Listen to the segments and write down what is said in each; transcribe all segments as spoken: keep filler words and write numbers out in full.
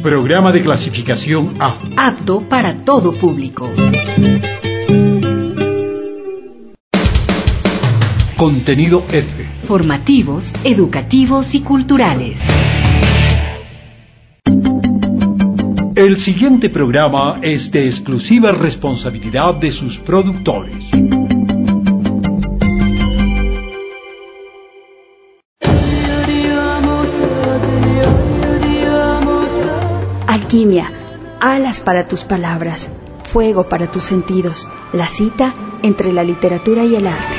Programa de clasificación A. Apto para todo público. Contenido F. Formativos, educativos y culturales. El siguiente programa es de exclusiva responsabilidad de sus productores. Alquimia, alas para tus palabras, fuego para tus sentidos, la cita entre la literatura y el arte.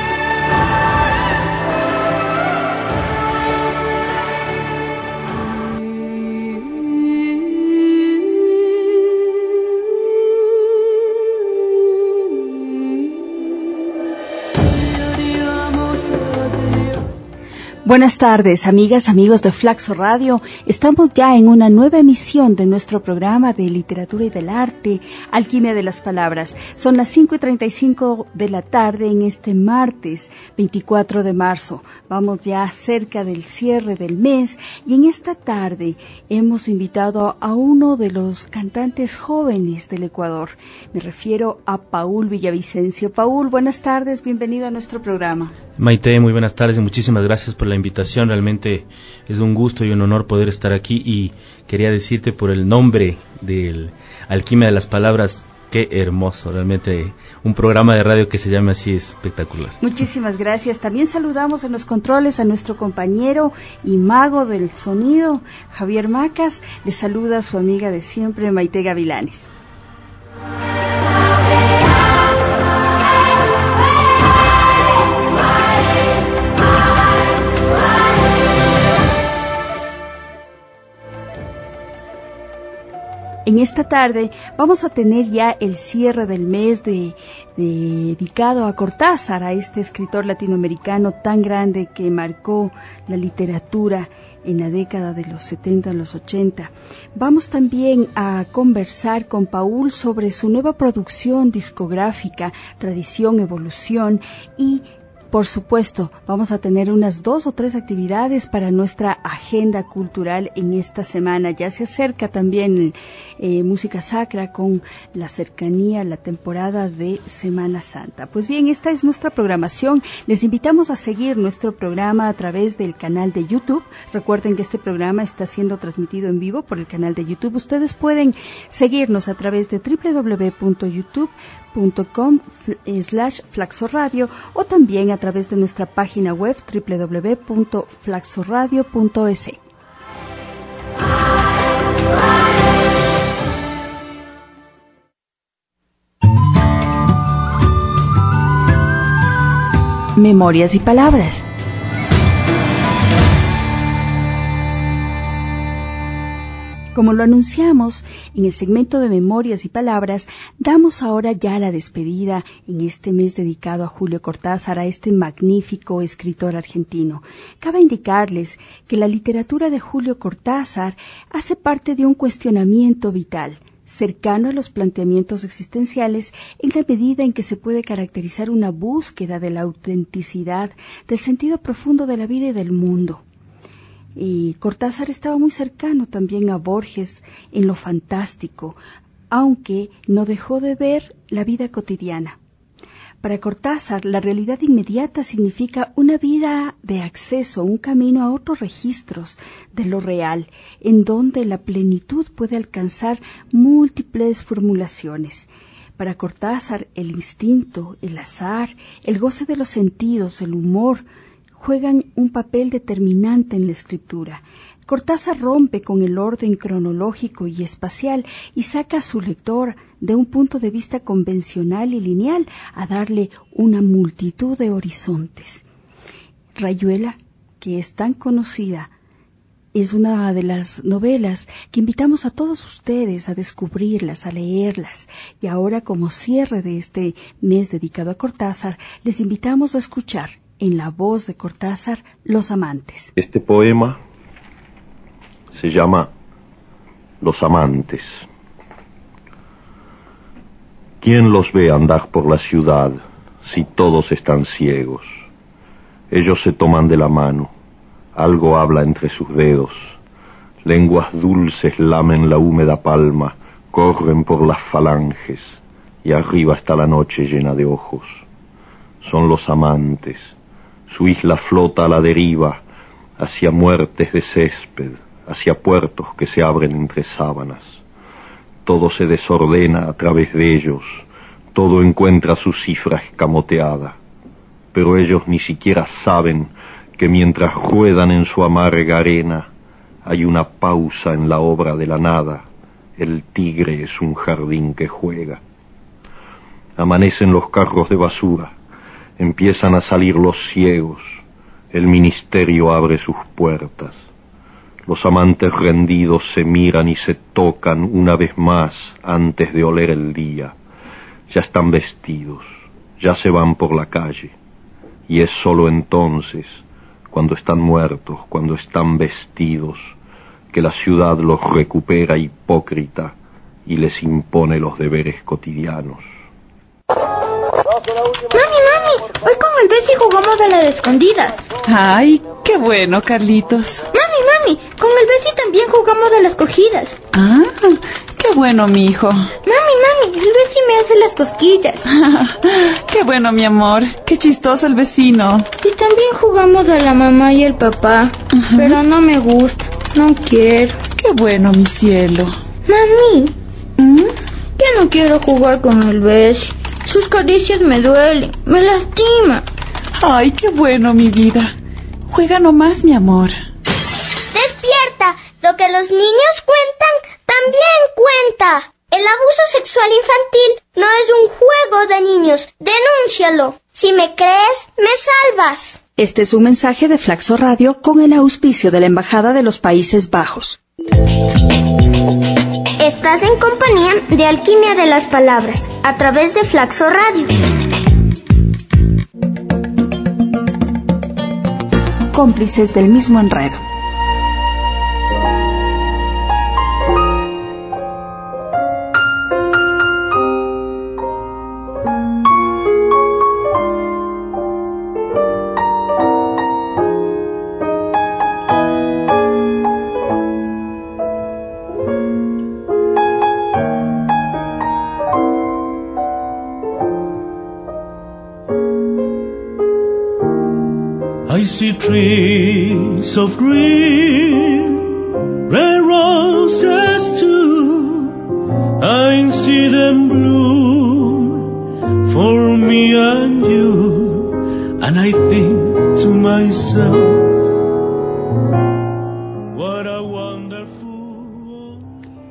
Buenas tardes, amigas, amigos de Flaxo Radio. Estamos ya en una nueva emisión de nuestro programa de literatura y del arte, Alquimia de las Palabras. Son las cinco y treinta y cinco de la tarde en este martes veinticuatro de marzo. Vamos ya cerca del cierre del mes y en esta tarde hemos invitado a uno de los cantantes jóvenes del Ecuador. Me refiero a Paul Villavicencio. Paul, buenas tardes, bienvenido a nuestro programa. Maite, muy buenas tardes y muchísimas gracias por la invitación. Realmente es un gusto y un honor poder estar aquí y quería decirte por el nombre del Alquimia de las Palabras, qué hermoso, realmente un programa de radio que se llame así es espectacular. Muchísimas gracias. También saludamos en los controles a nuestro compañero y mago del sonido, Javier Macas. Le saluda a su amiga de siempre, Maite Gavilanes. En esta tarde vamos a tener ya el cierre del mes de, de, dedicado a Cortázar, a este escritor latinoamericano tan grande que marcó la literatura en la década de los setenta, los ochenta. Vamos también a conversar con Paul sobre su nueva producción discográfica, Tradición, Evolución, y por supuesto, vamos a tener unas dos o tres actividades para nuestra agenda cultural en esta semana. Ya se acerca también eh, música sacra con la cercanía, la temporada de Semana Santa. Pues bien, esta es nuestra programación. Les invitamos a seguir nuestro programa a través del canal de YouTube. Recuerden que este programa está siendo transmitido en vivo por el canal de YouTube. Ustedes pueden seguirnos a través de doble u doble u doble u punto youtube punto com slash flaxoradio o también a través de nuestra página web doble u doble u doble u punto flaxoradio punto es. Memorias y palabras. Como lo anunciamos en el segmento de Memorias y Palabras, damos ahora ya la despedida en este mes dedicado a Julio Cortázar, a este magnífico escritor argentino. Cabe indicarles que la literatura de Julio Cortázar hace parte de un cuestionamiento vital, cercano a los planteamientos existenciales en la medida en que se puede caracterizar una búsqueda de la autenticidad, del sentido profundo de la vida y del mundo. Y Cortázar estaba muy cercano también a Borges en lo fantástico, aunque no dejó de ver la vida cotidiana. Para Cortázar, la realidad inmediata significa una vida de acceso, un camino a otros registros de lo real, en donde la plenitud puede alcanzar múltiples formulaciones. Para Cortázar, el instinto, el azar, el goce de los sentidos, el humor, juegan un papel determinante en la escritura. Cortázar rompe con el orden cronológico y espacial y saca a su lector de un punto de vista convencional y lineal a darle una multitud de horizontes. Rayuela, que es tan conocida, es una de las novelas que invitamos a todos ustedes a descubrirlas, a leerlas. Y ahora, como cierre de este mes dedicado a Cortázar, les invitamos a escuchar en la voz de Cortázar, Los Amantes. Este poema se llama Los Amantes. ¿Quién los ve andar por la ciudad si todos están ciegos? Ellos se toman de la mano, algo habla entre sus dedos, Lenguas dulces lamen la húmeda palma, corren por las falanges, y arriba está la noche llena de ojos. Son los amantes, su isla flota a la deriva, hacia muertes de césped, hacia puertos que se abren entre sábanas. Todo se desordena a través de ellos, todo encuentra su cifra escamoteada, pero ellos ni siquiera saben que mientras ruedan en su amarga arena, hay una pausa en la obra de la nada. El tigre es un jardín que juega. Amanecen los carros de basura, empiezan a salir los ciegos, el ministerio abre sus puertas. Los amantes rendidos se miran y se tocan una vez más antes de oler el día. Ya están vestidos, ya se van por la calle, y es sólo entonces, cuando están muertos, cuando están vestidos, que la ciudad los recupera hipócrita y les impone los deberes cotidianos. Mami, mami, hoy con el Bessie jugamos a la de escondidas. Ay, qué bueno, Carlitos. Mami, mami, con el Bessie también jugamos a las cogidas. Ah, qué bueno, mi hijo. Mami, mami, el Bessie me hace las cosquillas. Qué bueno, mi amor, qué chistoso el vecino. Y también jugamos a la mamá y el papá, uh-huh. Pero no me gusta, no quiero. Qué bueno, mi cielo. Mami, ¿Mm? ya no quiero jugar con el Bessie. Sus caricias me duelen, me lastiman. Ay, qué bueno, mi vida. Juega nomás, mi amor. Despierta, lo que los niños cuentan también cuenta. El abuso sexual infantil no es un juego de niños. Denúncialo. Si me crees, me salvas. Este es un mensaje de Flaxo Radio con el auspicio de la Embajada de los Países Bajos. Estás en compañía de Alquimia de las Palabras, a través de Flaxo Radio. Cómplices del mismo enredo. I see trees of green, red roses too. I see them bloom for me and you. And I think to myself, what a wonderful world.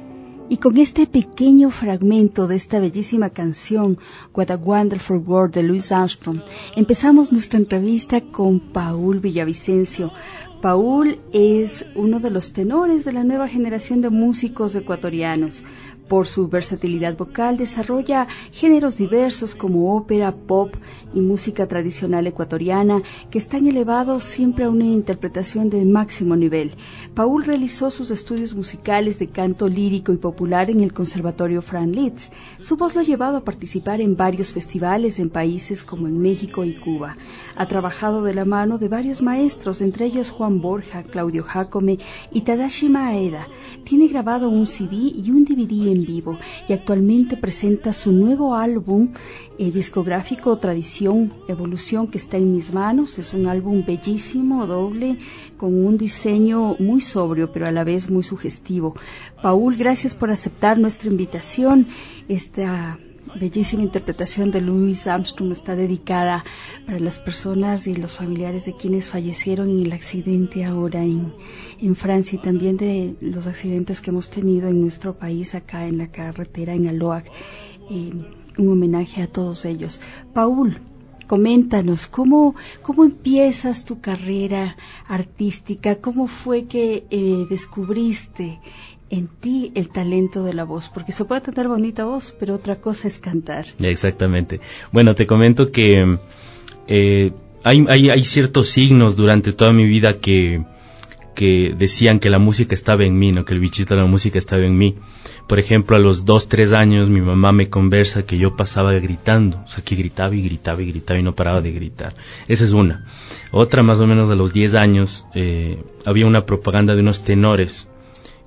Y con este pequeño fragmento de esta bellísima canción, What a Wonderful World, de Louis Armstrong, empezamos nuestra entrevista con Paul Villavicencio. Paul es uno de los tenores de la nueva generación de músicos ecuatorianos. Por su versatilidad vocal desarrolla géneros diversos como ópera, pop y música tradicional ecuatoriana que están elevados siempre a una interpretación de máximo nivel. Paul realizó sus estudios musicales de canto lírico y popular en el Conservatorio Franz Liszt. Su voz lo ha llevado a participar en varios festivales en países como en México y Cuba. Ha trabajado de la mano de varios maestros, entre ellos Juan Borja, Claudio Jácome y Tadashi Maeda. Tiene grabado un C D y un D V D en vivo y actualmente presenta su nuevo álbum eh, discográfico Tradición, Evolución, que está en mis manos. Es un álbum bellísimo, doble, con un diseño muy sobrio pero a la vez muy sugestivo. Paul, gracias por aceptar nuestra invitación. Esta bellísima interpretación de Louis Armstrong está dedicada para las personas y los familiares de quienes fallecieron en el accidente ahora en, en Francia, y también de los accidentes que hemos tenido en nuestro país acá en la carretera en Aloac. Eh, un homenaje a todos ellos. Paul, coméntanos, ¿cómo, cómo empiezas tu carrera artística? ¿Cómo fue que eh, descubriste en ti el talento de la voz? Porque se puede tener bonita voz, pero otra cosa es cantar. Exactamente. Bueno, te comento que eh, hay, hay, hay ciertos signos durante toda mi vida que, que decían que la música estaba en mí, ¿no? Que el bichito de la música estaba en mí. Por ejemplo, a los dos, tres años mi mamá me conversa que yo pasaba gritando, o sea, que gritaba y gritaba y gritaba y no paraba de gritar. Esa es una. Otra, más o menos a los diez años, eh, había una propaganda de unos tenores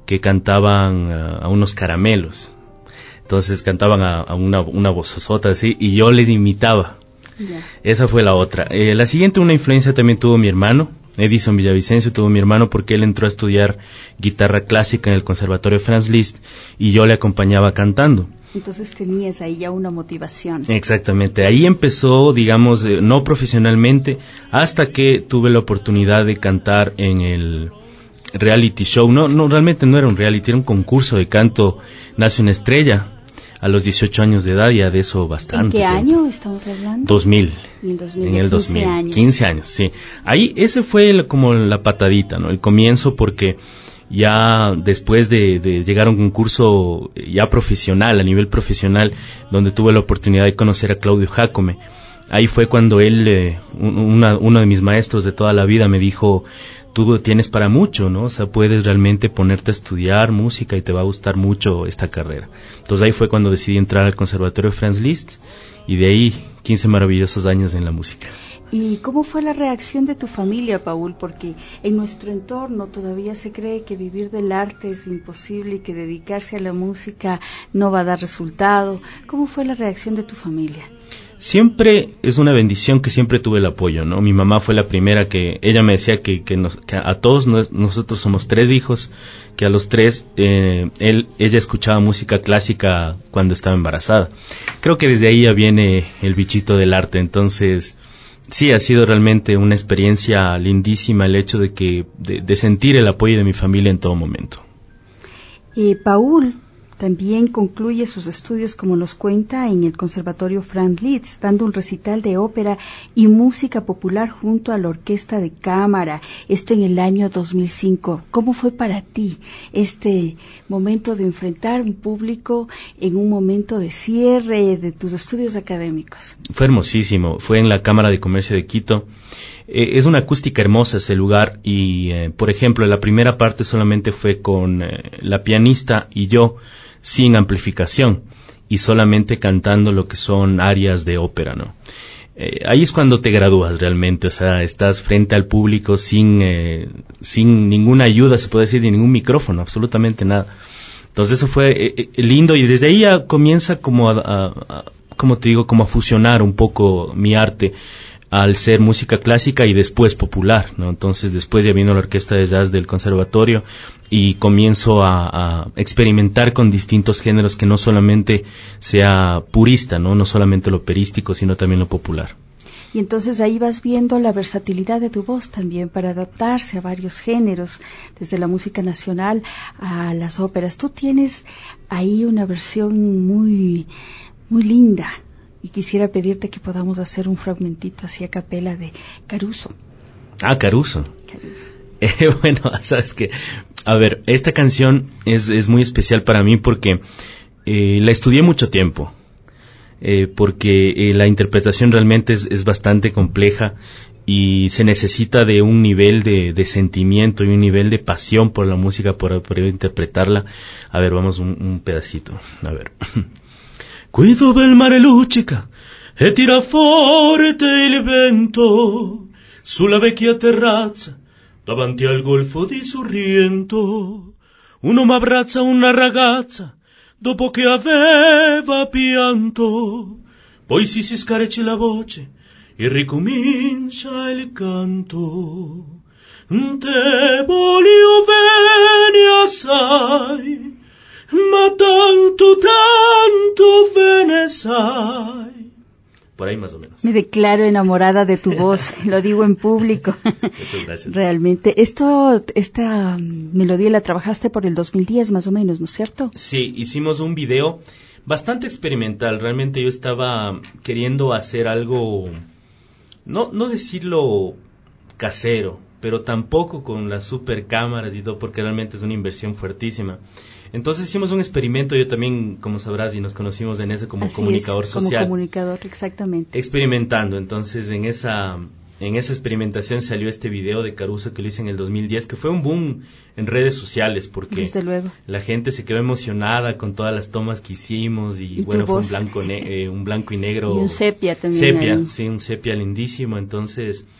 que cantaban uh, a unos caramelos. Entonces cantaban a, a una, una vozosota así y yo les imitaba. Yeah. Esa fue la otra. Eh, la siguiente, una influencia también tuvo mi hermano, Edison Villavicencio, tuvo mi hermano porque él entró a estudiar guitarra clásica en el Conservatorio Franz Liszt y yo le acompañaba cantando. Entonces tenías ahí ya una motivación. Exactamente, ahí empezó, digamos, eh, no profesionalmente, hasta que tuve la oportunidad de cantar en el reality show. No, no, realmente no era un reality, era un concurso de canto Nace una estrella. A los dieciocho años de edad, ya de eso bastante. ¿En qué tiempo. año estamos hablando? dos mil. En el dos mil. En el dos mil. quince años. quince años, sí. Ahí, ese fue el, como la patadita, ¿no? El comienzo, porque ya después de, de llegar a un concurso ya profesional, a nivel profesional, donde tuve la oportunidad de conocer a Claudio Jácome, ahí fue cuando él, eh, una, uno de mis maestros de toda la vida me dijo, tú tienes para mucho, ¿no? O sea, puedes realmente ponerte a estudiar música y te va a gustar mucho esta carrera. Entonces ahí fue cuando decidí entrar al Conservatorio Franz Liszt y de ahí quince maravillosos años en la música. ¿Y cómo fue la reacción de tu familia, Paul? Porque en nuestro entorno todavía se cree que vivir del arte es imposible y que dedicarse a la música no va a dar resultado. ¿Cómo fue la reacción de tu familia? Siempre es una bendición que siempre tuve el apoyo, ¿no? Mi mamá fue la primera que, ella me decía que, que, nos, que a todos nos, nosotros somos tres hijos, que a los tres, eh, él, ella escuchaba música clásica cuando estaba embarazada. Creo que desde ahí ya viene el bichito del arte, entonces, sí, ha sido realmente una experiencia lindísima el hecho de que, de, de sentir el apoyo de mi familia en todo momento. Eh, Paul también concluye sus estudios, como nos cuenta, en el Conservatorio Franz Liszt, dando un recital de ópera y música popular junto a la Orquesta de Cámara, esto en el año dos mil cinco. ¿Cómo fue para ti este momento de enfrentar un público en un momento de cierre de tus estudios académicos? Fue hermosísimo, fue en la Cámara de Comercio de Quito. Eh, es una acústica hermosa ese lugar y, eh, por ejemplo, la primera parte solamente fue con eh, la pianista y yo, sin amplificación y solamente cantando lo que son arias de ópera, ¿no? Eh, ahí es cuando te gradúas realmente, o sea, estás frente al público sin eh, sin ninguna ayuda, se puede decir, de ningún micrófono, absolutamente nada. Entonces eso fue eh, eh, lindo y desde ahí ya comienza como a, a, a, como te digo, como a fusionar un poco mi arte al ser música clásica y después popular, ¿no? Entonces después ya vino la orquesta de jazz del conservatorio y comienzo a, a experimentar con distintos géneros, que no solamente sea purista, ¿no? No solamente lo operístico, sino también lo popular. Y entonces ahí vas viendo la versatilidad de tu voz también para adaptarse a varios géneros, desde la música nacional a las óperas. Tú tienes ahí una versión muy, muy linda. Y quisiera pedirte que podamos hacer un fragmentito así a capela de Caruso. Ah, Caruso. Caruso. Eh, bueno, sabes que, a ver, esta canción es, es muy especial para mí porque eh, la estudié mucho tiempo. Eh, porque eh, la interpretación realmente es, es bastante compleja y se necesita de un nivel de, de sentimiento y un nivel de pasión por la música para poder interpretarla. A ver, vamos un, un pedacito. A ver. Guido bel mare luccica e tira forte il vento sulla vecchia terrazza davanti al golfo di Sorrento. Un uomo abbraccia una ragazza dopo che aveva pianto, poi si si scarece la voce e ricomincia il canto. Te voglio bene assai, ma tanto, tanto bene sai. Por ahí más o menos. Me declaro enamorada de tu voz, lo digo en público. Muchas gracias. Realmente, esto, esta melodía la trabajaste por el dos mil diez más o menos, ¿no es cierto? Sí, hicimos un video bastante experimental. Realmente yo estaba queriendo hacer algo, no, no decirlo casero, pero tampoco con las super cámaras y todo, porque realmente es una inversión fuertísima. Entonces hicimos un experimento, yo también, como sabrás, y nos conocimos en eso como Así comunicador es, social. Como comunicador, exactamente. Experimentando, entonces en esa en esa experimentación salió este video de Caruso que lo hice en el dos mil diez, que fue un boom en redes sociales, porque Desde luego. La gente se quedó emocionada con todas las tomas que hicimos, y, ¿Y bueno, fue voz? un blanco, ne- eh, un blanco y negro. Y un sepia también. Sepia, ahí. sí, un sepia lindísimo, entonces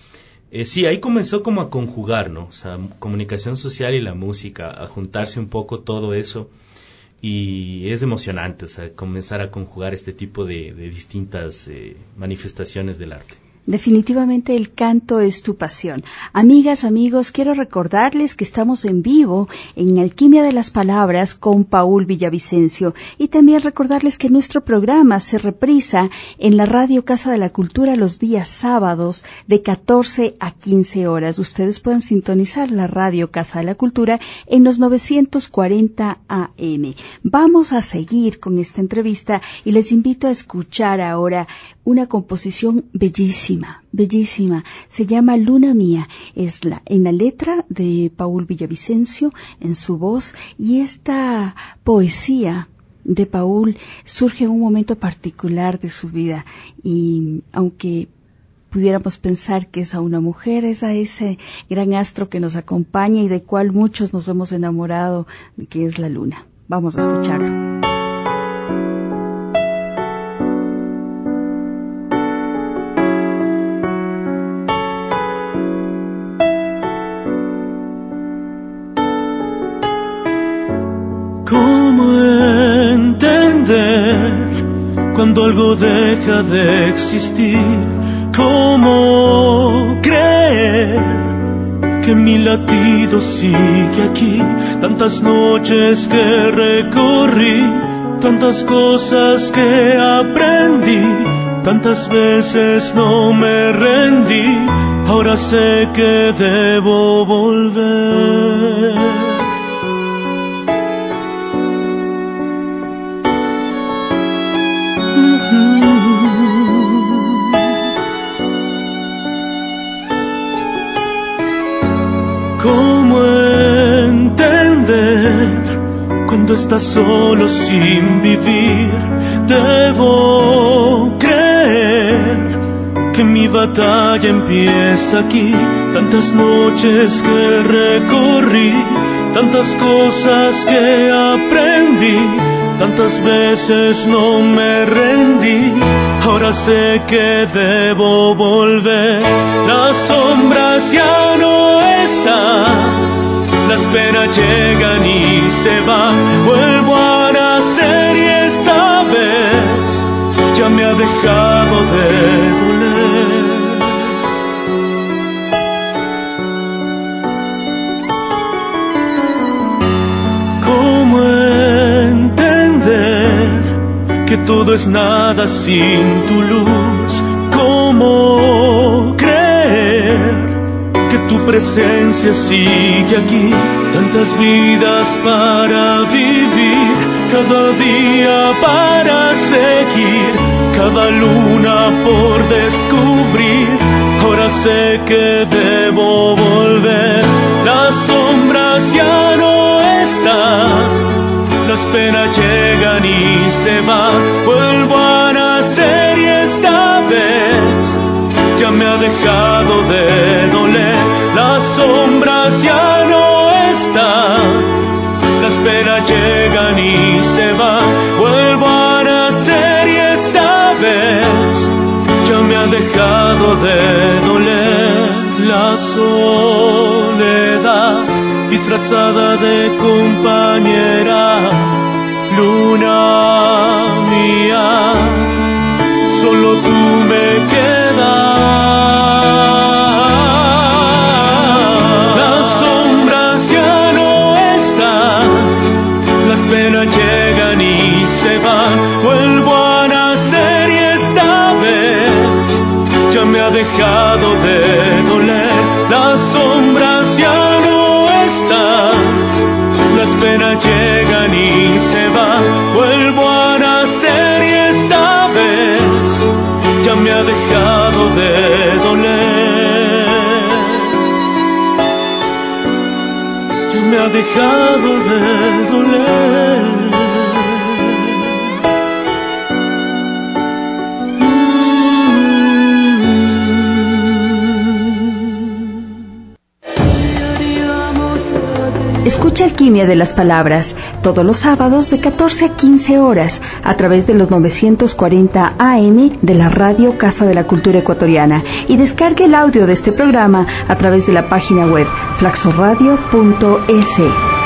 Eh, sí, ahí comenzó como a conjugar, ¿no? O sea, comunicación social y la música, a juntarse un poco todo eso. Y es emocionante, o sea, comenzar a conjugar este tipo de, de distintas eh, manifestaciones del arte. Definitivamente el canto es tu pasión. Amigas, amigos, quiero recordarles que estamos en vivo en Alquimia de las Palabras con Paul Villavicencio y también recordarles que nuestro programa se reprisa en la Radio Casa de la Cultura los días sábados de catorce a quince horas. Ustedes pueden sintonizar la Radio Casa de la Cultura en los novecientos cuarenta A M. Vamos a seguir con esta entrevista y les invito a escuchar ahora una composición bellísima, bellísima. Se llama Luna Mía. Es la, en la letra de Paul Villavicencio, en su voz, y esta poesía de Paul surge en un momento particular de su vida. Y aunque pudiéramos pensar que es a una mujer, es a ese gran astro que nos acompaña y de cual muchos nos hemos enamorado, que es la luna. Vamos a escucharlo. Cuando algo deja de existir, ¿cómo creer que mi latido sigue aquí? Tantas noches que recorrí, tantas cosas que aprendí, tantas veces no me rendí, ahora sé que debo volver. ¿Cómo entender cuando estás solo sin vivir? Debo creer que mi batalla empieza aquí. Tantas noches que recorrí, tantas cosas que aprendí, tantas veces no me rendí, ahora sé que debo volver. Las sombras ya no están, las penas llegan y se van. Vuelvo a nacer y esta vez ya me ha dejado de doler. ¿Cómo entender que todo es nada sin tu luz? ¿Cómo creer que tu presencia sigue aquí? Tantas vidas para vivir, cada día para seguir, cada luna por descubrir, ahora sé que debo volver. Las sombras ya no están, las penas llegan y se van. Vuelvo a nacer y esta vez ya me ha dejado de doler. Las sombras ya no están, las penas llegan y se van. Vuelvo a nacer y esta vez ya me ha dejado de doler. La soledad disfrazada de compañera, luna mía, solo tú me quedas. Las sombras ya no están, las penas llegan y se van. Vuelvo a nacer y esta vez ya me ha dejado de doler. Las sombras ya no están, las penas llegan y se van. Vuelvo a nacer y esta vez ya me ha dejado de doler. Ya me ha dejado de doler. Escucha Escucha Alquimia de las Palabras todos los sábados de catorce a quince horas a través de los novecientos cuarenta A M de la Radio Casa de la Cultura Ecuatoriana y descargue el audio de este programa a través de la página web flaxoradio punto es.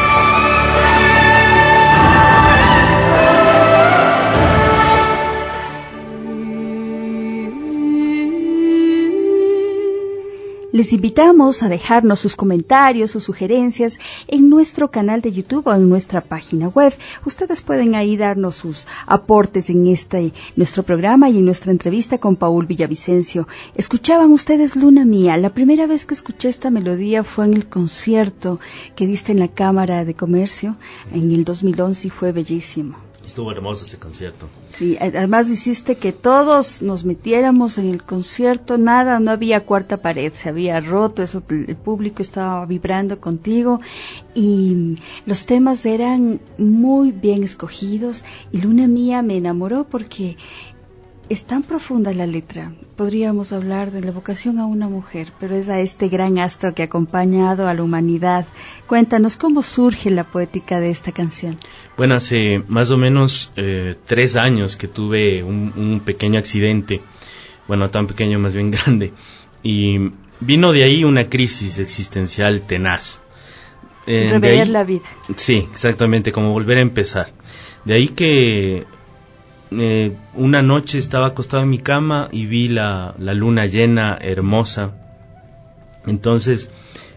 Les invitamos a dejarnos sus comentarios, sus sugerencias en nuestro canal de YouTube o en nuestra página web. Ustedes pueden ahí darnos sus aportes en este nuestro programa y en nuestra entrevista con Paul Villavicencio. Escuchaban ustedes Luna Mía. La primera vez que escuché esta melodía fue en el concierto que diste en la Cámara de Comercio en el dos mil once y fue bellísimo. Estuvo hermoso ese concierto. Sí, además hiciste que todos nos metiéramos en el concierto, nada, no había cuarta pared, se había roto, eso, el público estaba vibrando contigo y los temas eran muy bien escogidos y Luna Mía me enamoró porque es tan profunda la letra. Podríamos hablar de la vocación a una mujer, pero es a este gran astro que ha acompañado a la humanidad. Cuéntanos, ¿cómo surge la poética de esta canción? Bueno, hace más o menos eh, tres años que tuve un, un pequeño accidente, bueno, tan pequeño, más bien grande, y vino de ahí una crisis existencial tenaz. Eh, Rever la vida. Sí, exactamente, como volver a empezar. De ahí que eh, una noche estaba acostado en mi cama y vi la, la luna llena, hermosa. Entonces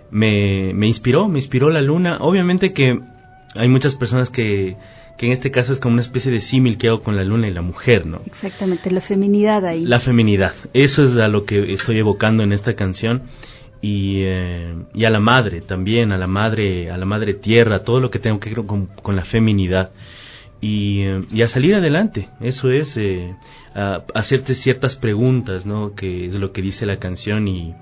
me, me inspiró, me inspiró la luna. Obviamente que hay muchas personas que, que en este caso es como una especie de símil que hago con la luna y la mujer, ¿no? Exactamente, la feminidad ahí. La feminidad, eso es a lo que estoy evocando en esta canción. Y, eh, y a la madre también, a la madre, a la madre tierra, todo lo que tengo que ver con, con la feminidad. Y, eh, y a salir adelante, eso es, eh, a, a hacerte ciertas preguntas, ¿no? Que es lo que dice la canción y...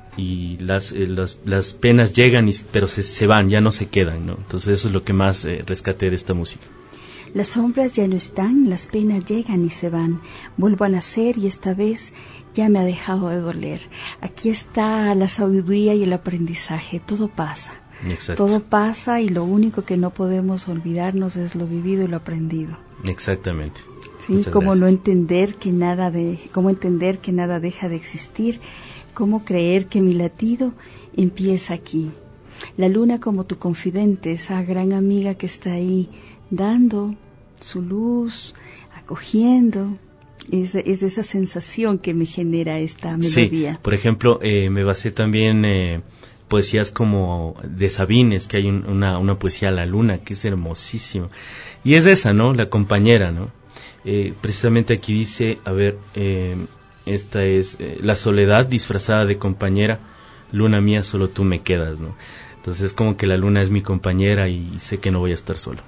y las, eh, las las penas llegan y, pero se, se van, ya no se quedan, ¿no? Entonces eso es lo que más eh, rescaté de esta música. Las sombras ya no están, las penas llegan y se van. Vuelvo a nacer y esta vez ya me ha dejado de doler. Aquí está la sabiduría y el aprendizaje, todo pasa. Exacto. Todo pasa y lo único que no podemos olvidarnos es lo vivido y lo aprendido. Exactamente. Sí, Muchas como gracias. no entender que nada de, cómo entender que nada deja de existir. Cómo creer que mi latido empieza aquí. La luna como tu confidente, esa gran amiga que está ahí dando su luz, acogiendo. Es, es esa sensación que me genera esta melodía. Sí, por ejemplo, eh, me basé también eh, poesías como de Sabines, que hay un, una, una poesía a la luna que es hermosísima. Y es esa, ¿no? La compañera, ¿no? Eh, precisamente aquí dice, a ver... Eh, Esta es eh, la soledad disfrazada de compañera, luna mía, solo tú me quedas, ¿no? Entonces es como que la luna es mi compañera y sé que no voy a estar solo.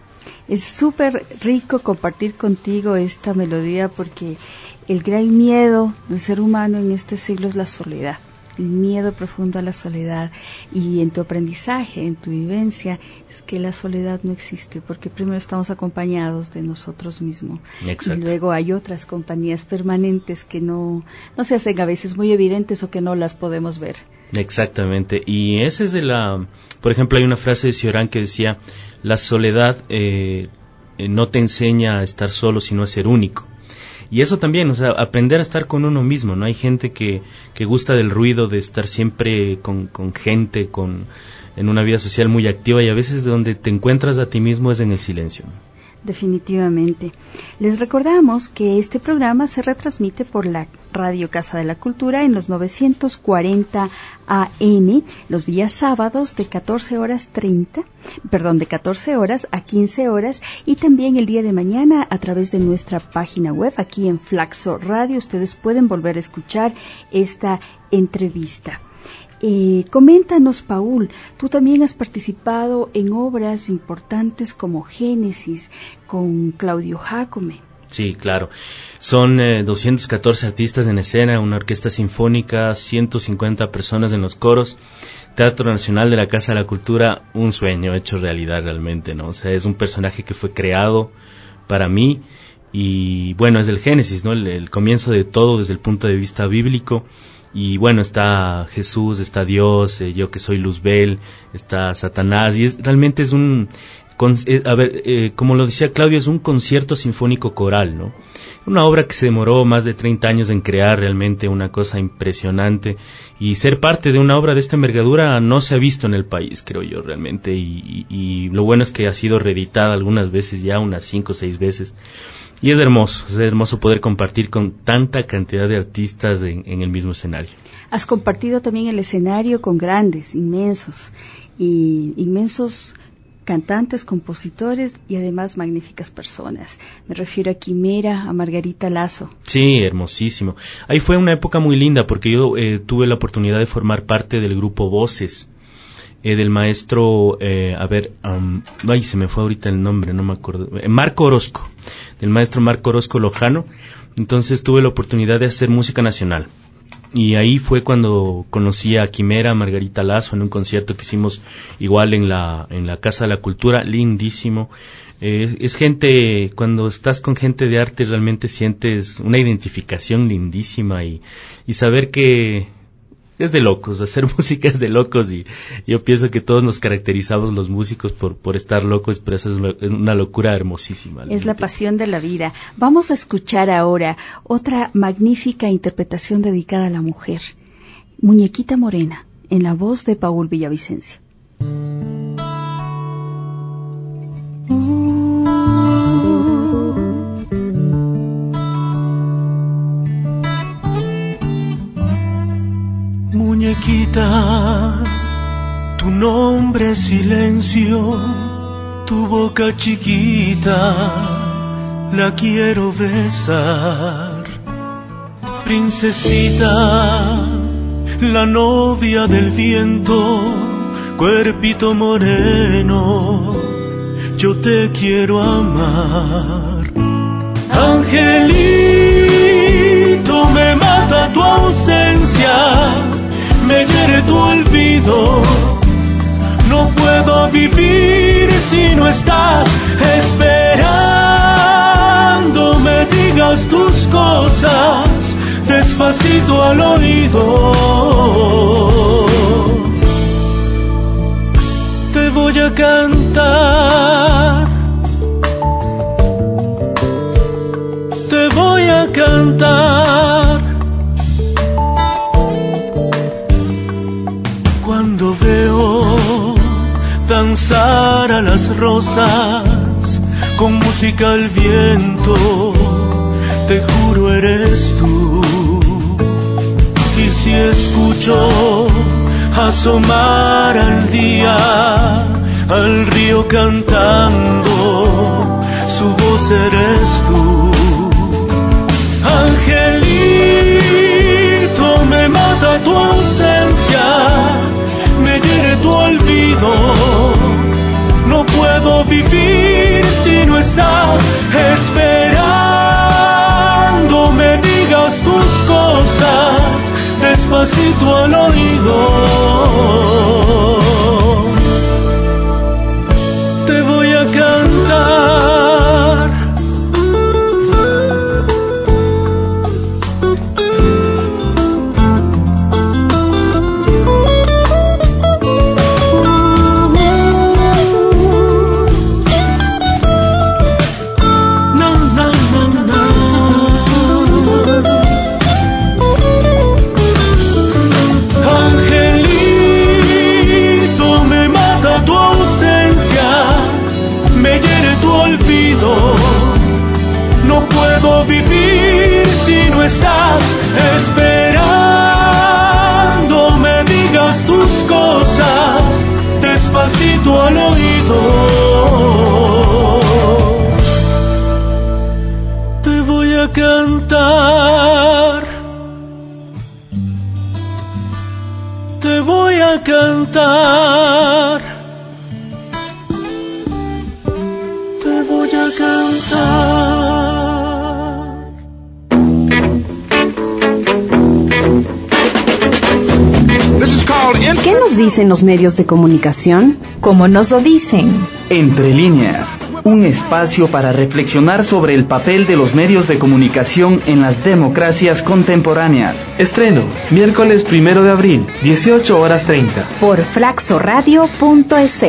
Es súper rico compartir contigo esta melodía porque el gran miedo del ser humano en este siglo es la soledad. El miedo profundo a la soledad y en tu aprendizaje, en tu vivencia, es que la soledad no existe porque primero estamos acompañados de nosotros mismos. Exacto. Y luego hay otras compañías permanentes que no, no se hacen a veces muy evidentes o que no las podemos ver. Exactamente, y esa es de la, por ejemplo, hay una frase de Cioran que decía, la soledad eh, no te enseña a estar solo sino a ser único. Y eso también, o sea, aprender a estar con uno mismo, ¿no? Hay gente que, que gusta del ruido, de estar siempre con, con gente, con en una vida social muy activa, y a veces de donde te encuentras a ti mismo es en el silencio, ¿no? Definitivamente. Les recordamos que este programa se retransmite por la Radio Casa de la Cultura en los novecientos cuarenta A M los días sábados de catorce horas treinta, perdón, de catorce horas a quince horas y también el día de mañana a través de nuestra página web aquí en Flaxo Radio. Ustedes pueden volver a escuchar esta entrevista. Eh, coméntanos, Paul, tú también has participado en obras importantes como Génesis con Claudio Jácome. Sí, claro. Son eh, doscientos catorce artistas en escena, una orquesta sinfónica, ciento cincuenta personas en los coros, Teatro Nacional de la Casa de la Cultura, un sueño hecho realidad realmente, ¿no? O sea, es un personaje que fue creado para mí y bueno, es el génesis, ¿no? El, el comienzo de todo desde el punto de vista bíblico. Y bueno, está Jesús, está Dios, eh, yo que soy Luzbel, está Satanás, y es realmente es un, con, eh, a ver, eh, como lo decía Claudio, es un concierto sinfónico coral, ¿no? Una obra que se demoró más de treinta años en crear, realmente una cosa impresionante, y ser parte de una obra de esta envergadura no se ha visto en el país, creo yo, realmente, y, y, y lo bueno es que ha sido reeditada algunas veces ya, unas cinco o seis veces. Y es hermoso, es hermoso poder compartir con tanta cantidad de artistas en, en el mismo escenario. Has compartido también el escenario con grandes, inmensos, y inmensos cantantes, compositores y además magníficas personas. Me refiero a Quimera, a Margarita Lazo. Sí, hermosísimo. Ahí fue una época muy linda porque yo eh, tuve la oportunidad de formar parte del grupo Voces. Eh, del maestro, eh, a ver, um, ay, se me fue ahorita el nombre, no me acuerdo, eh, Marco Orozco, del maestro Marco Orozco Lojano. Entonces tuve la oportunidad de hacer música nacional. Y ahí fue cuando conocí a Quimera, Margarita Lazo, en un concierto que hicimos igual en la, en la Casa de la Cultura, lindísimo. Eh, es gente, cuando estás con gente de arte realmente sientes una identificación lindísima y, y saber que es de locos, hacer música es de locos, y yo pienso que todos nos caracterizamos los músicos por, por estar locos, pero eso es, lo, es una locura hermosísima. Es la pasión de la vida. Vamos a escuchar ahora otra magnífica interpretación dedicada a la mujer, Muñequita Morena, en la voz de Paul Villavicencio. Muñequita, tu nombre es silencio, tu boca chiquita, la quiero besar. Princesita, la novia del viento, cuerpito moreno, yo te quiero amar. Angelito, me mata tu ausencia, me hiere tu olvido, no puedo vivir si no estás esperando. Me digas tus cosas despacito al oído. Te voy a cantar, te voy a cantar. Cuando veo danzar a las rosas con música al viento, te juro eres tú. Y si escucho asomar al día, al río cantando, su voz eres tú. Angelito, me mata tu ausencia, me hiere tu olvido, no puedo vivir si no estás esperando. Me digas tus cosas despacito al oído. Te voy a cantar, no puedo vivir si no estás esperando. Me digas tus cosas despacito al oído. Te voy a cantar, te voy a cantar. ¿Qué nos nos dicen los medios de comunicación? ¿Cómo nos lo dicen? Entre líneas, un espacio para reflexionar sobre el papel de los medios de comunicación en las democracias contemporáneas. Estreno, miércoles primero de abril, dieciocho horas treinta. Por flaxoradio punto es.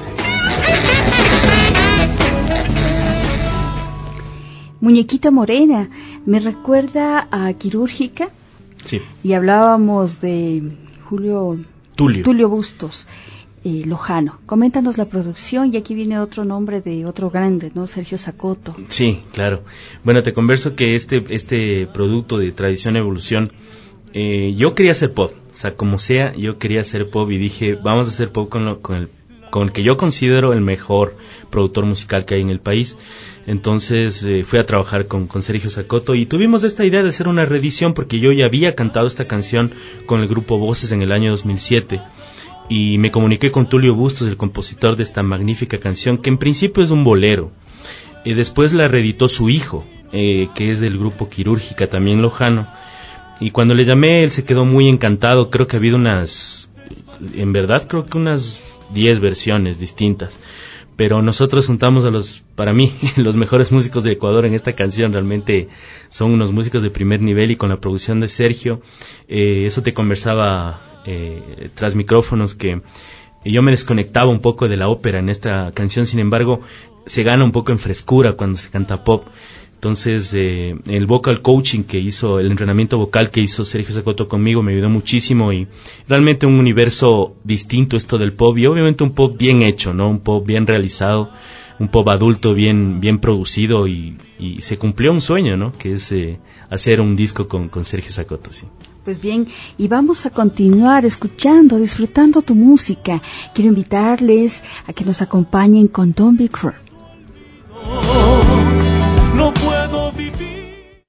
Muñequita Morena, me recuerda a Quirúrgica. Sí. Y hablábamos de Julio Tulio, Tulio Bustos. Eh, Lojano. Coméntanos la producción y aquí viene otro nombre de otro grande, ¿no? Sergio Sacoto. Sí, claro. Bueno, te converso que este este producto de Tradición Evolución, eh, yo quería hacer pop, o sea, como sea, yo quería hacer pop y dije, vamos a hacer pop con, lo, con, el, con el que yo considero el mejor productor musical que hay en el país. Entonces eh, fui a trabajar con, con Sergio Sacoto y tuvimos esta idea de hacer una reedición porque yo ya había cantado esta canción con el grupo Voces en el año dos mil siete. Y me comuniqué con Tulio Bustos, el compositor de esta magnífica canción, que en principio es un bolero. Eh, después la reeditó su hijo, eh, que es del grupo Quirúrgica, también lojano. Y cuando le llamé, él se quedó muy encantado. Creo que ha habido unas, en verdad creo que unas diez versiones distintas. Pero nosotros juntamos a los, para mí, los mejores músicos de Ecuador en esta canción. Realmente son unos músicos de primer nivel y con la producción de Sergio, eh, eso te conversaba eh, tras micrófonos, que yo me desconectaba un poco de la ópera en esta canción. Sin embargo, se gana un poco en frescura cuando se canta pop. Entonces, eh, el vocal coaching que hizo, el entrenamiento vocal que hizo Sergio Sacoto conmigo me ayudó muchísimo y realmente un universo distinto esto del pop y obviamente un pop bien hecho, ¿no? Un pop bien realizado, un pop adulto bien bien producido y, y se cumplió un sueño, ¿no? Que es eh, hacer un disco con, con Sergio Sacoto, sí. Pues bien, y vamos a continuar escuchando, disfrutando tu música. Quiero invitarles a que nos acompañen con Don't Be Cruel. No puedo vivir.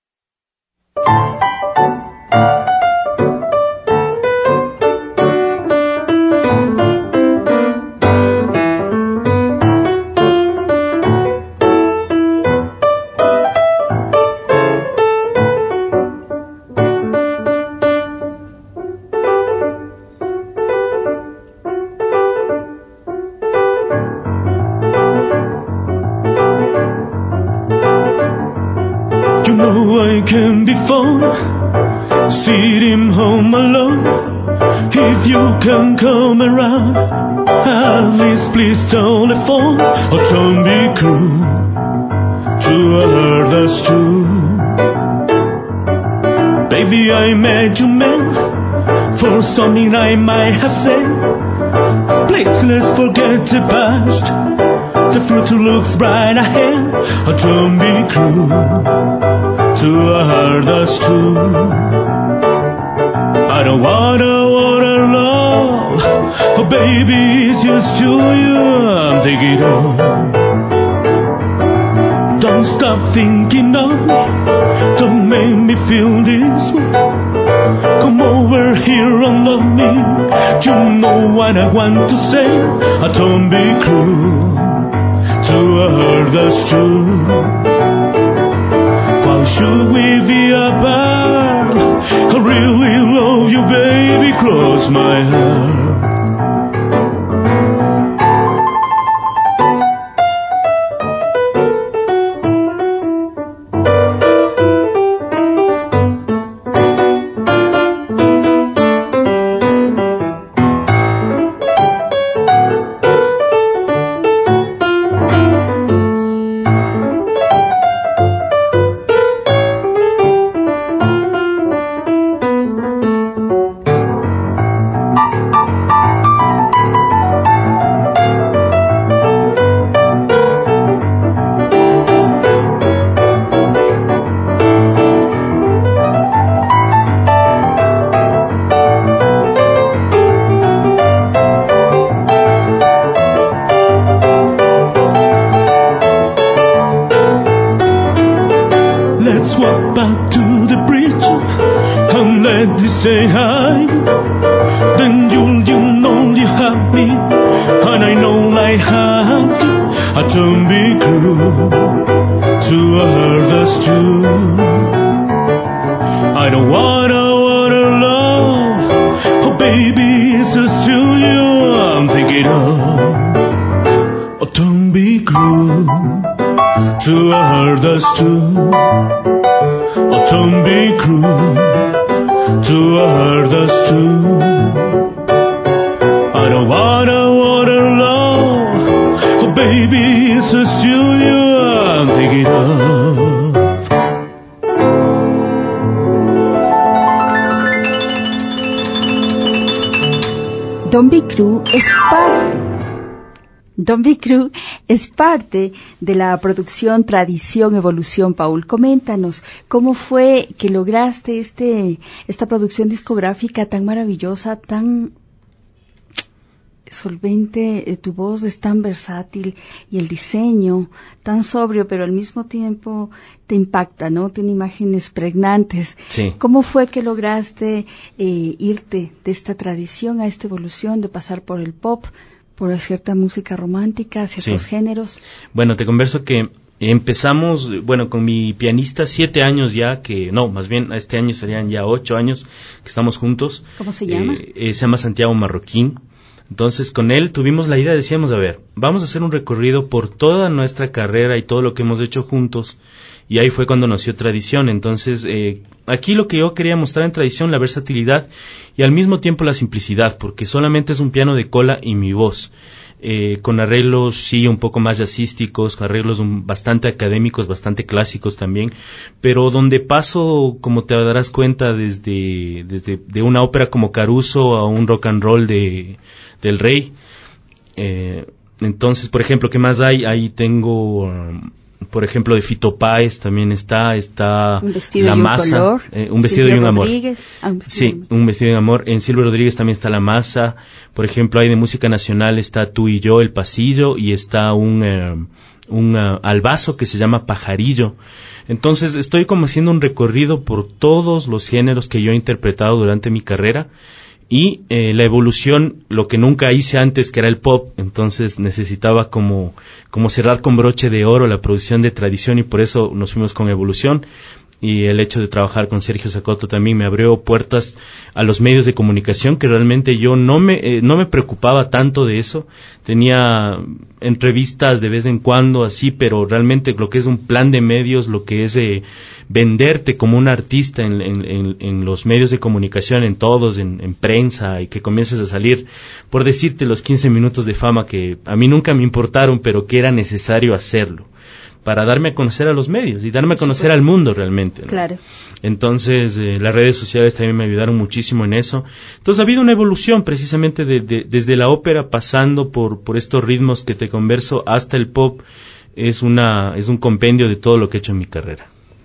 Can be fun, sitting home alone. If you can come around, at least please telephone or don't be cruel to a heart that's true. Baby, I met you man for something I might have said. Please let's forget the past. The future looks bright ahead. Or don't be cruel to a heart that's true. I don't wanna, wanna love. Oh baby, it's just you, I'm thinking of. Don't stop thinking of me. Don't make me feel this way. Come over here and love me. You know what I want to say. I don't be cruel to a heart that's true. Why should we be apart? I really love you, baby, cross my heart. Say hi, then you'll, you know you have me, and I know I have you. I don't be cruel to a heart that's true. I don't wanna, wanna love. Oh baby, it's just you. it up. Oh, don't be cruel to a heart that's true. Oh, don't be cruel to a heart that's true. I don't wanna, wanna love. Oh, baby, it's just you, you I'm thinking of. Don't Be Cruel es parte Don't Be Cruel es parte de la producción Tradición Evolución. Paul, coméntanos cómo fue que lograste este esta producción discográfica tan maravillosa, tan solvente, eh, tu voz es tan versátil y el diseño tan sobrio, pero al mismo tiempo te impacta, ¿no? Tiene imágenes pregnantes. Sí. ¿Cómo fue que lograste eh, irte de esta tradición a esta evolución, de pasar por el pop, por cierta música romántica, ciertos sí. géneros? Bueno, te converso que empezamos, bueno, con mi pianista siete años ya, que no, más bien este año serían ya ocho años que estamos juntos. ¿Cómo se llama? Eh, eh, se llama Santiago Marroquín. Entonces con él tuvimos la idea, decíamos, a ver, vamos a hacer un recorrido por toda nuestra carrera y todo lo que hemos hecho juntos, y ahí fue cuando nació Tradición. Entonces eh, aquí lo que yo quería mostrar en Tradición, la versatilidad y al mismo tiempo la simplicidad, porque solamente es un piano de cola y mi voz, eh, con arreglos sí un poco más jazzísticos, arreglos un, bastante académicos, bastante clásicos también, pero donde paso, como te darás cuenta, desde, desde de una ópera como Caruso a un rock and roll de del Rey. Eh, entonces, por ejemplo, ¿qué más hay? Ahí tengo, um, por ejemplo, de Fito Páez también está, está un vestido La y un Masa, color, eh, un vestido Silvio y un amor. Ah, un sí, un vestido y un amor. En Silvio Rodríguez también está La Masa. Por ejemplo, hay de música nacional, está Tú y Yo, El Pasillo, y está un, eh, un uh, albazo que se llama Pajarillo. Entonces, estoy como haciendo un recorrido por todos los géneros que yo he interpretado durante mi carrera. Y eh, la evolución, lo que nunca hice antes, que era el pop, entonces necesitaba como, como cerrar con broche de oro la producción de Tradición, y por eso nos fuimos con Evolución. Y el hecho de trabajar con Sergio Zacoto también me abrió puertas a los medios de comunicación, que realmente yo no me eh, no me preocupaba tanto de eso. Tenía entrevistas de vez en cuando así, pero realmente lo que es un plan de medios, lo que es eh, venderte como un artista en, en, en, en los medios de comunicación, en todos, en, en prensa, y que comiences a salir, por decirte, los quince minutos de fama que a mí nunca me importaron, pero que era necesario hacerlo para darme a conocer a los medios y darme a conocer al mundo realmente, ¿no? Claro. Entonces, eh, las redes sociales también me ayudaron muchísimo en eso. Entonces, ha habido una evolución precisamente de, de, desde la ópera, pasando por, por estos ritmos que te converso, hasta el pop. Es una, es un compendio de todo lo que he hecho en mi carrera.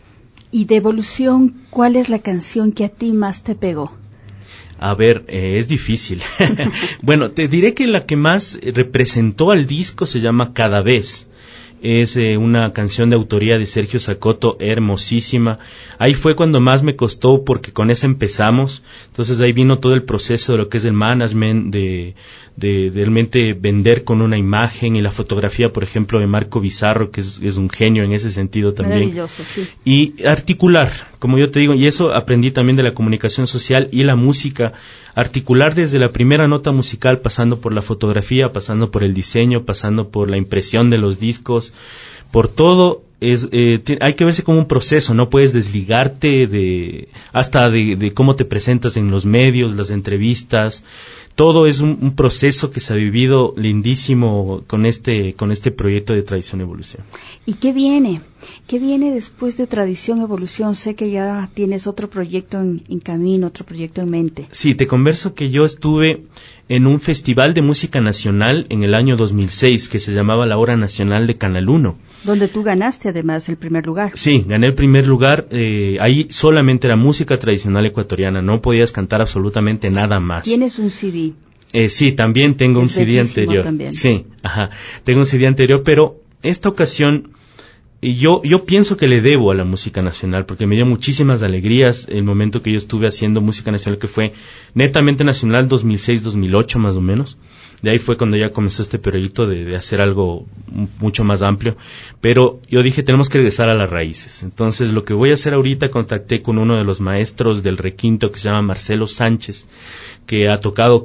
Y de Evolución, ¿cuál es la canción que a ti más te pegó? A ver, eh, es difícil. Bueno, te diré que la que más representó al disco se llama Cada Vez. Es eh, una canción de autoría de Sergio Zacoto, hermosísima. Ahí fue cuando más me costó, porque con esa empezamos. Entonces ahí vino todo el proceso de lo que es el management, de, de, de realmente vender con una imagen, y la fotografía, por ejemplo, de Marco Bizarro, que es, es un genio en ese sentido también. Maravilloso, sí. Y articular, como yo te digo, y eso aprendí también de la comunicación social y la música, articular desde la primera nota musical, pasando por la fotografía, pasando por el diseño, pasando por la impresión de los discos, por todo. Es, eh, te, hay que verse como un proceso, no puedes desligarte de hasta de, de cómo te presentas en los medios, las entrevistas. Todo es un, un proceso que se ha vivido lindísimo con este con este proyecto de Tradición Evolución. ¿Y qué viene? ¿Qué viene después de Tradición Evolución? Sé que ya tienes otro proyecto en, en camino, otro proyecto en mente. Sí, te converso que yo estuve en un festival de música nacional en el año dos mil seis que se llamaba la Hora Nacional de Canal uno. Donde tú ganaste además el primer lugar. Sí, gané el primer lugar. Eh, ahí solamente era música tradicional ecuatoriana, no podías cantar absolutamente nada más. ¿Tienes un C D? Eh, sí, también tengo es un C D anterior. También. Sí, ajá, tengo un C D anterior, pero esta ocasión yo yo pienso que le debo a la música nacional, porque me dio muchísimas alegrías el momento que yo estuve haciendo música nacional, que fue netamente nacional, dos mil seis, dos mil ocho más o menos. De ahí fue cuando ya comenzó este proyecto de, de hacer algo mucho más amplio. Pero yo dije, tenemos que regresar a las raíces. Entonces, lo que voy a hacer ahorita, contacté con uno de los maestros del requinto que se llama Marcelo Sánchez, que ha tocado con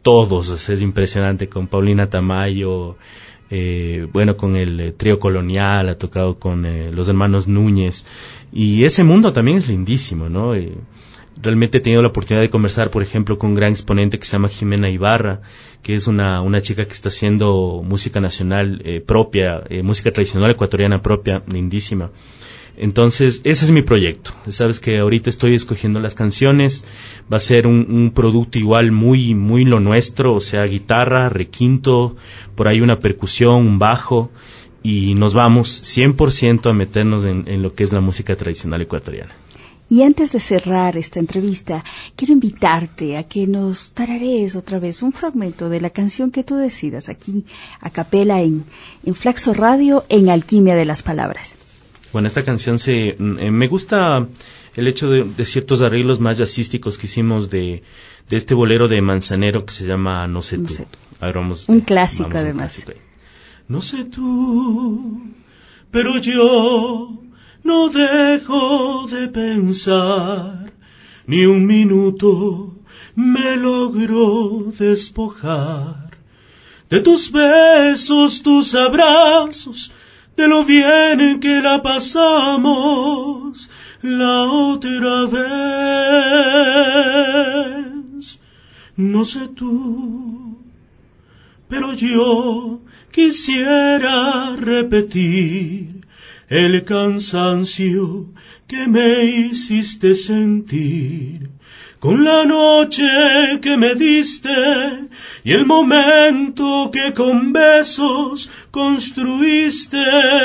todos, o sea, es impresionante, con Paulina Tamayo, eh, bueno, con el eh, trío Colonial, ha tocado con eh, los hermanos Núñez, y ese mundo también es lindísimo, ¿no? Eh, realmente he tenido la oportunidad de conversar, por ejemplo, con un gran exponente que se llama Jimena Ibarra, que es una, una chica que está haciendo música nacional eh, propia, eh, música tradicional ecuatoriana propia, lindísima. Entonces, ese es mi proyecto. Sabes que ahorita estoy escogiendo las canciones, va a ser un, un producto igual muy, muy lo nuestro, o sea, guitarra, requinto, por ahí una percusión, un bajo, y nos vamos cien por ciento a meternos en, en lo que es la música tradicional ecuatoriana. Y antes de cerrar esta entrevista, quiero invitarte a que nos tararees otra vez un fragmento de la canción que tú decidas aquí, a capela en, en Flaxo Radio, en Alquimia de las Palabras. Bueno, esta canción se eh, me gusta el hecho de, de ciertos arreglos más jazzísticos que hicimos de, de este bolero de Manzanero que se llama No sé tú. No sé tú. A ver, vamos, un clásico vamos, además. Un clásico. No sé tú, pero yo no dejo de pensar, ni un minuto me logro despojar de tus besos, tus abrazos, de lo bien que la pasamos la otra vez. No sé tú, pero yo quisiera repetir el cansancio que me hiciste sentir con la noche que me diste y el momento que con besos construiste.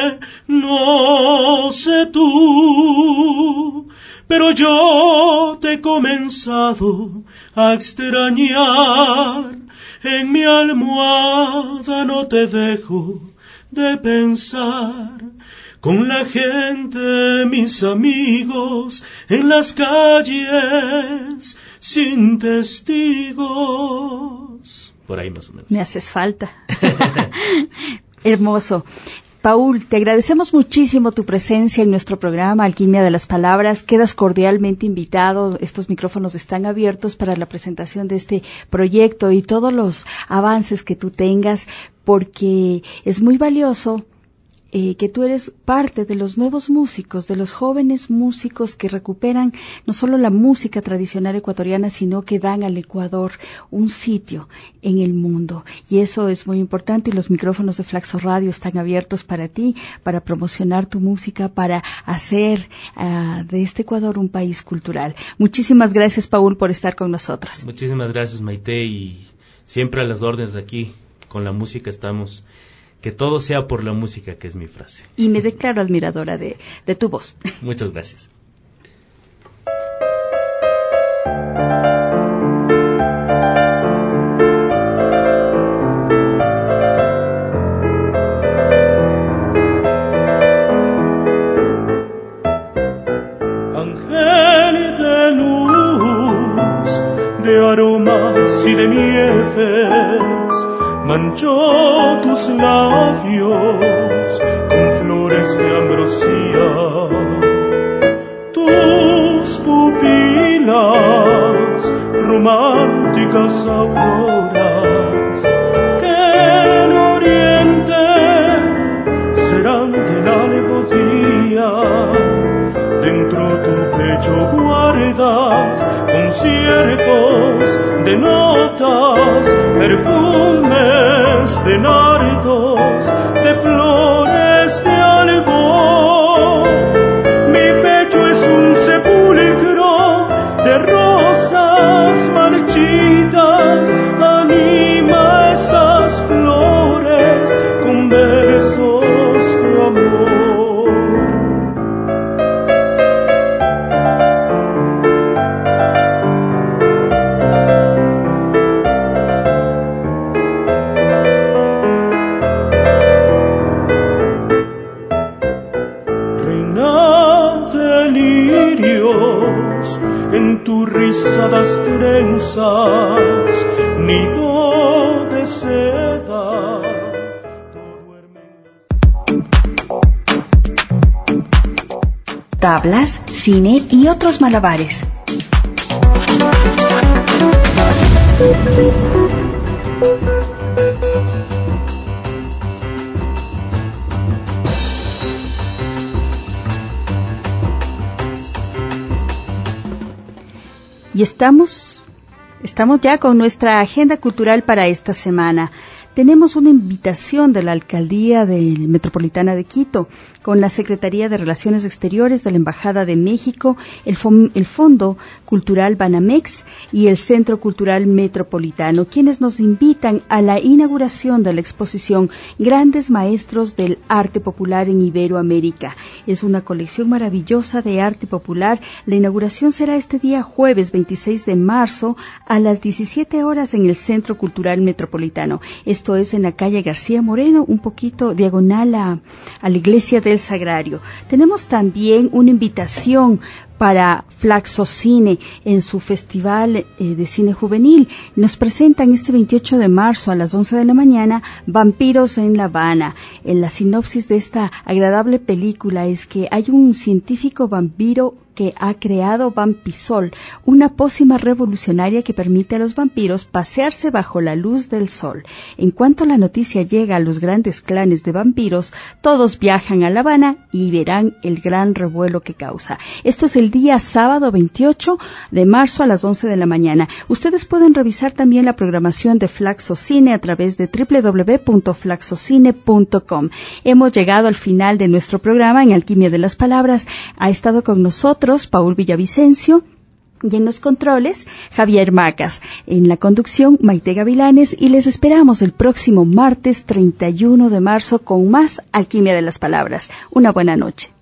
No sé tú, pero yo te he comenzado a extrañar. En mi almohada no te dejo de pensar. Con la gente, mis amigos, en las calles, sin testigos. Por ahí más o menos. Me haces falta. Hermoso. Paul, te agradecemos muchísimo tu presencia en nuestro programa Alquimia de las Palabras. Quedas cordialmente invitado. Estos micrófonos están abiertos para la presentación de este proyecto y todos los avances que tú tengas, porque es muy valioso Eh, que tú eres parte de los nuevos músicos, de los jóvenes músicos que recuperan no solo la música tradicional ecuatoriana, sino que dan al Ecuador un sitio en el mundo. Y eso es muy importante, y los micrófonos de Flaxo Radio están abiertos para ti, para promocionar tu música, para hacer uh, de este Ecuador un país cultural. Muchísimas gracias, Paul, por estar con nosotros. Muchísimas gracias, Maite, y siempre a las órdenes aquí. Con la música estamos... Que todo sea por la música, que es mi frase. Y me declaro admiradora de, de tu voz. Muchas gracias. Ángel de luz, de aromas y de nieves, manchó tus labios con flores de ambrosía, tus pupilas, románticas auroras, que en oriente serán del albo día. Dentro tu pecho guardas conciertos de notas, perfumes de nardos, de flores de albor. Mi pecho es un sepulcro de rosas marchitas, anima esas flores con versos de amor. En tus rizadas trenzas, nido de seda. Tablas, cine y otros malabares. Y estamos, estamos ya con nuestra agenda cultural para esta semana. Tenemos una invitación de la Alcaldía de Metropolitana de Quito con la Secretaría de Relaciones Exteriores de la Embajada de México, el, Fom- el Fondo Cultural Banamex y el Centro Cultural Metropolitano, quienes nos invitan a la inauguración de la exposición Grandes Maestros del Arte Popular en Iberoamérica. Es una colección maravillosa de arte popular. La inauguración será este día jueves veintiséis de marzo a las diecisiete horas en el Centro Cultural Metropolitano. Esto es en la calle García Moreno, un poquito diagonal a, a la Iglesia del Sagrario. Tenemos también una invitación para Flaxocine en su festival eh, de cine juvenil. Nos presentan este veintiocho de marzo a las once de la mañana Vampiros en La Habana. En la sinopsis de esta agradable película es que hay un científico vampiro que ha creado Vampisol, una pócima revolucionaria que permite a los vampiros pasearse bajo la luz del sol. En cuanto la noticia llega a los grandes clanes de vampiros, todos viajan a La Habana y verán el gran revuelo que causa. Esto es el día sábado veintiocho de marzo a las once de la mañana. Ustedes pueden revisar también la programación de Flaxocine a través de doble u doble u doble u punto flaxocine punto com. Hemos llegado al final de nuestro programa en Alquimia de las Palabras. Ha estado con nosotros Paul Villavicencio, y en los controles, Javier Macas. En la conducción, Maite Gavilanes, y les esperamos el próximo martes treinta y uno de marzo con más Alquimia de las Palabras. Una buena noche.